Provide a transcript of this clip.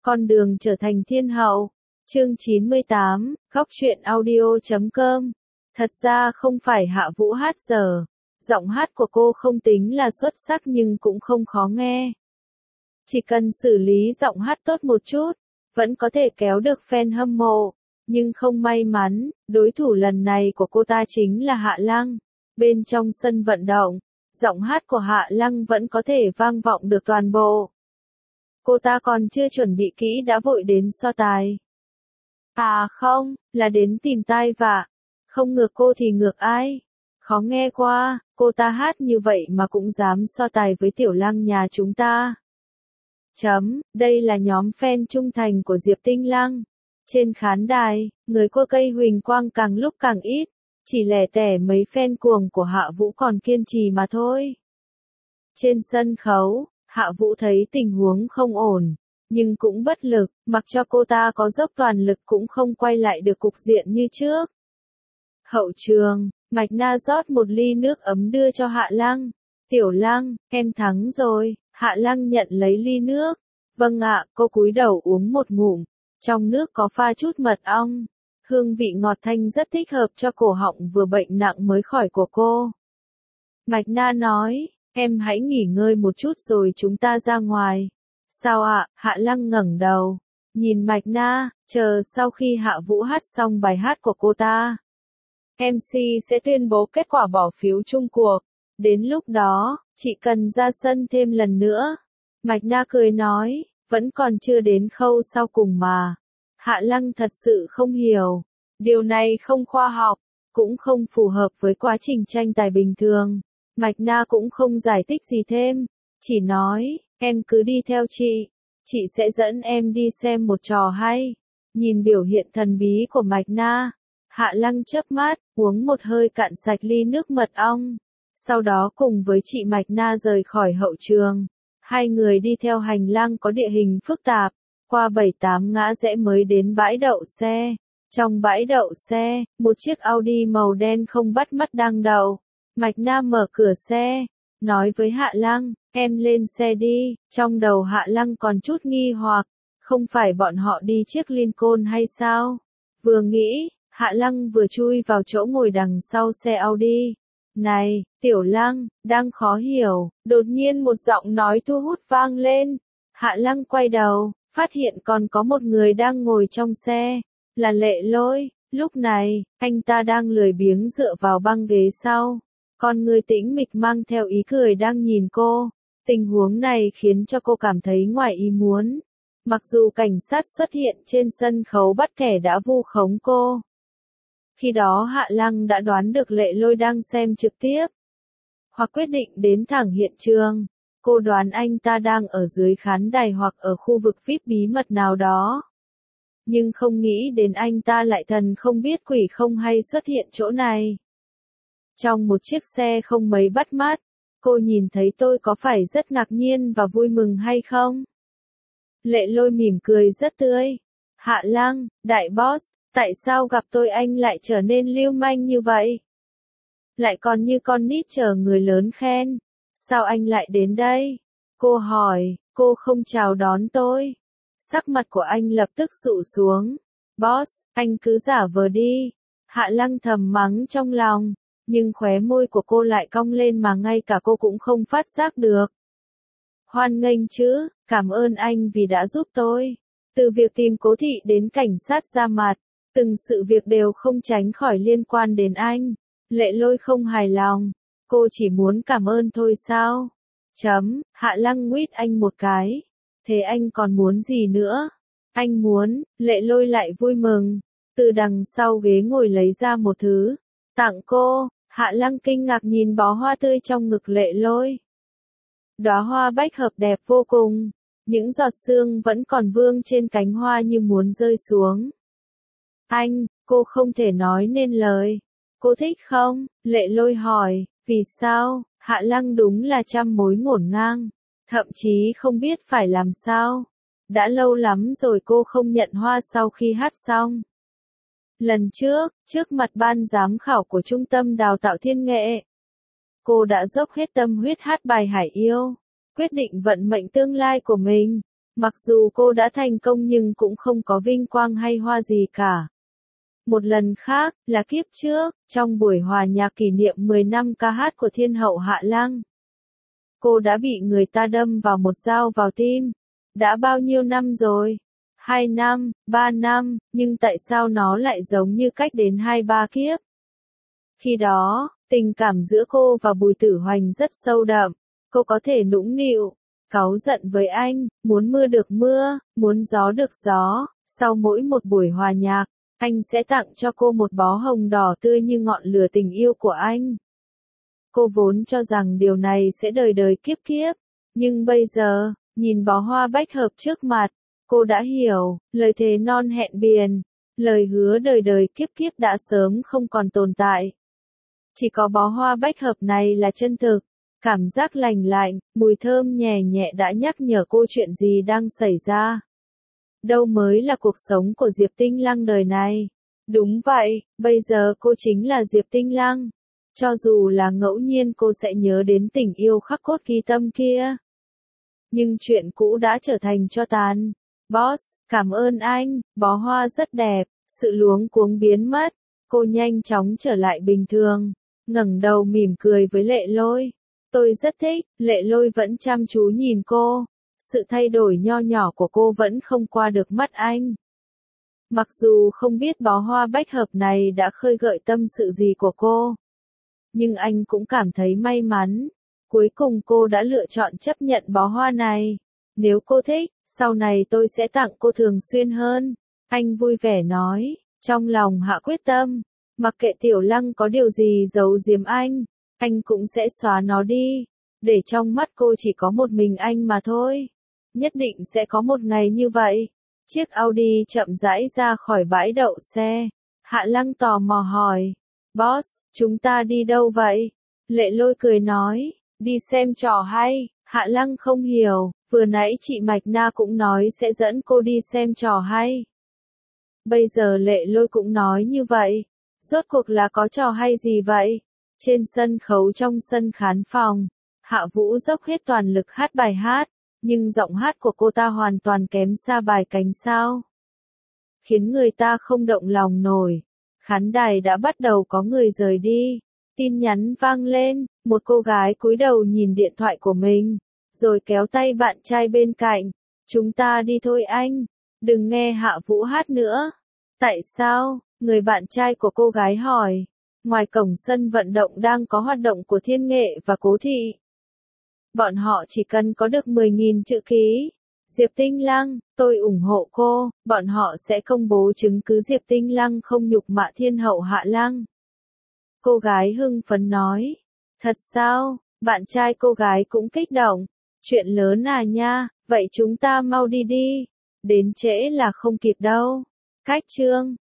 Con đường trở thành thiên hậu. Chương 98, Góc truyện audio.com. Thật ra không phải Hạ Vũ hát dở. Giọng hát của cô không tính là xuất sắc nhưng cũng không khó nghe. Chỉ cần xử lý giọng hát tốt một chút, vẫn có thể kéo được fan hâm mộ. Nhưng không may mắn, đối thủ lần này của cô ta chính là Hạ Lăng. Bên trong sân vận động, giọng hát của Hạ Lăng vẫn có thể vang vọng được toàn bộ. Cô ta còn chưa chuẩn bị kỹ đã vội đến so tài. À không, là đến tìm tai vạ. Không ngược cô thì ngược ai? Khó nghe quá, cô ta hát như vậy mà cũng dám so tài với Tiểu Lăng nhà chúng ta. Đây là nhóm fan trung thành của Diệp Tinh Lăng. Trên khán đài, người cô cây huỳnh quang càng lúc càng ít, chỉ lẻ tẻ mấy fan cuồng của Hạ Vũ còn kiên trì mà thôi. Trên sân khấu, Hạ Vũ thấy tình huống không ổn, nhưng cũng bất lực, mặc cho cô ta có dốc toàn lực cũng không quay lại được cục diện như trước. Hậu trường, Mạch Na rót một ly nước ấm đưa cho Hạ Lăng. Tiểu Lăng, em thắng rồi. Hạ Lăng nhận lấy ly nước. Vâng ạ, cô cúi đầu uống một ngụm. Trong nước có pha chút mật ong. Hương vị ngọt thanh rất thích hợp cho cổ họng vừa bệnh nặng mới khỏi của cô. Mạch Na nói, em hãy nghỉ ngơi một chút rồi chúng ta ra ngoài. Sao ạ? Hạ Lăng ngẩng đầu, nhìn Mạch Na, chờ sau khi Hạ Vũ hát xong bài hát của cô ta. MC sẽ tuyên bố kết quả bỏ phiếu chung cuộc. Đến lúc đó, chị cần ra sân thêm lần nữa. Mạch Na cười nói, vẫn còn chưa đến khâu sau cùng mà. Hạ Lăng thật sự không hiểu. Điều này không khoa học, cũng không phù hợp với quá trình tranh tài bình thường. Mạch Na cũng không giải thích gì thêm, chỉ nói, em cứ đi theo chị sẽ dẫn em đi xem một trò hay. Nhìn biểu hiện thần bí của Mạch Na, Hạ Lăng chớp mắt, uống một hơi cạn sạch ly nước mật ong. Sau đó cùng với chị Mạch Na rời khỏi hậu trường. Hai người đi theo hành lang có địa hình phức tạp, qua 7-8 ngã rẽ mới đến bãi đậu xe. Trong bãi đậu xe, một chiếc Audi màu đen không bắt mắt đang đậu. Mạch Na mở cửa xe, nói với Hạ Lăng, em lên xe đi. Trong đầu Hạ Lăng còn chút nghi hoặc, không phải bọn họ đi chiếc Lincoln hay sao? Vừa nghĩ, Hạ Lăng vừa chui vào chỗ ngồi đằng sau xe Audi. Này, Tiểu Lăng, đang khó hiểu, đột nhiên một giọng nói thu hút vang lên. Hạ Lăng quay đầu, phát hiện còn có một người đang ngồi trong xe, là Lệ Lôi. Lúc này, anh ta đang lười biếng dựa vào băng ghế sau. Con người tĩnh mịch mang theo ý cười đang nhìn cô. Tình huống này khiến cho cô cảm thấy ngoài ý muốn. Mặc dù cảnh sát xuất hiện trên sân khấu bắt kẻ đã vu khống cô. Khi đó Hạ Lăng đã đoán được Lệ Lôi đang xem trực tiếp, hoặc quyết định đến thẳng hiện trường. Cô đoán anh ta đang ở dưới khán đài hoặc ở khu vực VIP bí mật nào đó. Nhưng không nghĩ đến anh ta lại thần không biết quỷ không hay xuất hiện chỗ này. Trong một chiếc xe không mấy bắt mắt, cô nhìn thấy tôi có phải rất ngạc nhiên và vui mừng hay không? Lệ Lôi mỉm cười rất tươi. Hạ Lăng, đại boss, tại sao gặp tôi anh lại trở nên lưu manh như vậy? Lại còn như con nít chờ người lớn khen. Sao anh lại đến đây? Cô hỏi, cô không chào đón tôi. Sắc mặt của anh lập tức dụ xuống. Boss, anh cứ giả vờ đi. Hạ Lăng thầm mắng trong lòng, nhưng khóe môi của cô lại cong lên mà ngay cả cô cũng không phát giác được. Hoan nghênh chứ, cảm ơn anh vì đã giúp tôi. Từ việc tìm Cố Thị đến cảnh sát ra mặt, từng sự việc đều không tránh khỏi liên quan đến anh. Lệ Lôi không hài lòng, cô chỉ muốn cảm ơn thôi sao? Hạ Lăng nguyết anh một cái. Thế anh còn muốn gì nữa? Anh muốn, Lệ Lôi lại vui mừng. Từ đằng sau ghế ngồi lấy ra một thứ, tặng cô. Hạ Lăng kinh ngạc nhìn bó hoa tươi trong ngực Lệ Lôi. Đóa hoa bách hợp đẹp vô cùng. Những giọt sương vẫn còn vương trên cánh hoa như muốn rơi xuống. Anh, cô không thể nói nên lời. Cô thích không? Lệ Lôi hỏi, vì sao? Hạ Lăng đúng là trăm mối ngổn ngang. Thậm chí không biết phải làm sao. Đã lâu lắm rồi cô không nhận hoa sau khi hát xong. Lần trước mặt ban giám khảo của Trung tâm Đào tạo Thiên nghệ, cô đã dốc hết tâm huyết hát bài Hải Yêu, quyết định vận mệnh tương lai của mình. Mặc dù cô đã thành công nhưng cũng không có vinh quang hay hoa gì cả. Một lần khác, là kiếp trước, trong buổi hòa nhạc kỷ niệm 10 năm ca hát của Thiên hậu Hạ Lăng. Cô đã bị người ta đâm vào một dao vào tim. Đã bao nhiêu năm rồi? 2 năm, 3 năm, nhưng tại sao nó lại giống như cách đến 2-3 kiếp? Khi đó, tình cảm giữa cô và Bùi Tử Hoành rất sâu đậm. Cô có thể nũng nịu, cáu giận với anh, muốn mưa được mưa, muốn gió được gió. Sau mỗi một buổi hòa nhạc, anh sẽ tặng cho cô một bó hồng đỏ tươi như ngọn lửa tình yêu của anh. Cô vốn cho rằng điều này sẽ đời đời kiếp kiếp. Nhưng bây giờ, nhìn bó hoa bách hợp trước mặt, cô đã hiểu, lời thề non hẹn biển, lời hứa đời đời kiếp kiếp đã sớm không còn tồn tại. Chỉ có bó hoa bách hợp này là chân thực. Cảm giác lành lạnh, mùi thơm nhẹ nhẹ đã nhắc nhở cô chuyện gì đang xảy ra. Đâu mới là cuộc sống của Diệp Tinh Lăng đời này. Đúng vậy, bây giờ cô chính là Diệp Tinh Lăng. Cho dù là ngẫu nhiên cô sẽ nhớ đến tình yêu khắc cốt ghi tâm kia. Nhưng chuyện cũ đã trở thành tro tàn. Boss, cảm ơn anh, bó hoa rất đẹp, sự luống cuống biến mất. Cô nhanh chóng trở lại bình thường, ngẩng đầu mỉm cười với Lệ Lôi. Tôi rất thích, Lệ Lôi vẫn chăm chú nhìn cô. Sự thay đổi nho nhỏ của cô vẫn không qua được mắt anh. Mặc dù không biết bó hoa bách hợp này đã khơi gợi tâm sự gì của cô. Nhưng anh cũng cảm thấy may mắn. Cuối cùng cô đã lựa chọn chấp nhận bó hoa này. Nếu cô thích, sau này tôi sẽ tặng cô thường xuyên hơn. Anh vui vẻ nói, trong lòng hạ quyết tâm. Mặc kệ Tiểu Lăng có điều gì giấu giếm anh cũng sẽ xóa nó đi. Để trong mắt cô chỉ có một mình anh mà thôi. Nhất định sẽ có một ngày như vậy. Chiếc Audi chậm rãi ra khỏi bãi đậu xe. Hạ Lăng tò mò hỏi. Boss, chúng ta đi đâu vậy? Lệ Lôi cười nói. Đi xem trò hay. Hạ Lăng không hiểu. Vừa nãy chị Mạch Na cũng nói sẽ dẫn cô đi xem trò hay. Bây giờ Lệ Lôi cũng nói như vậy. Rốt cuộc là có trò hay gì vậy? Trên sân khấu trong sân khán phòng, Hạ Vũ dốc hết toàn lực hát bài hát, nhưng giọng hát của cô ta hoàn toàn kém xa bài Cánh Sao. Khiến người ta không động lòng nổi. Khán đài đã bắt đầu có người rời đi. Tin nhắn vang lên, một cô gái cúi đầu nhìn điện thoại của mình, rồi kéo tay bạn trai bên cạnh. Chúng ta đi thôi anh, đừng nghe Hạ Vũ hát nữa. Tại sao? Người bạn trai của cô gái hỏi. Ngoài cổng sân vận động đang có hoạt động của Thiên Nghệ và Cố Thị. Bọn họ chỉ cần có được 10.000 chữ ký. Diệp Tinh Lăng, tôi ủng hộ cô, bọn họ sẽ công bố chứng cứ Diệp Tinh Lăng không nhục mạ Thiên hậu Hạ Lăng. Cô gái hưng phấn nói. Thật sao? Bạn trai cô gái cũng kích động. Chuyện lớn à nha, vậy chúng ta mau đi đi. Đến trễ là không kịp đâu. Cách chương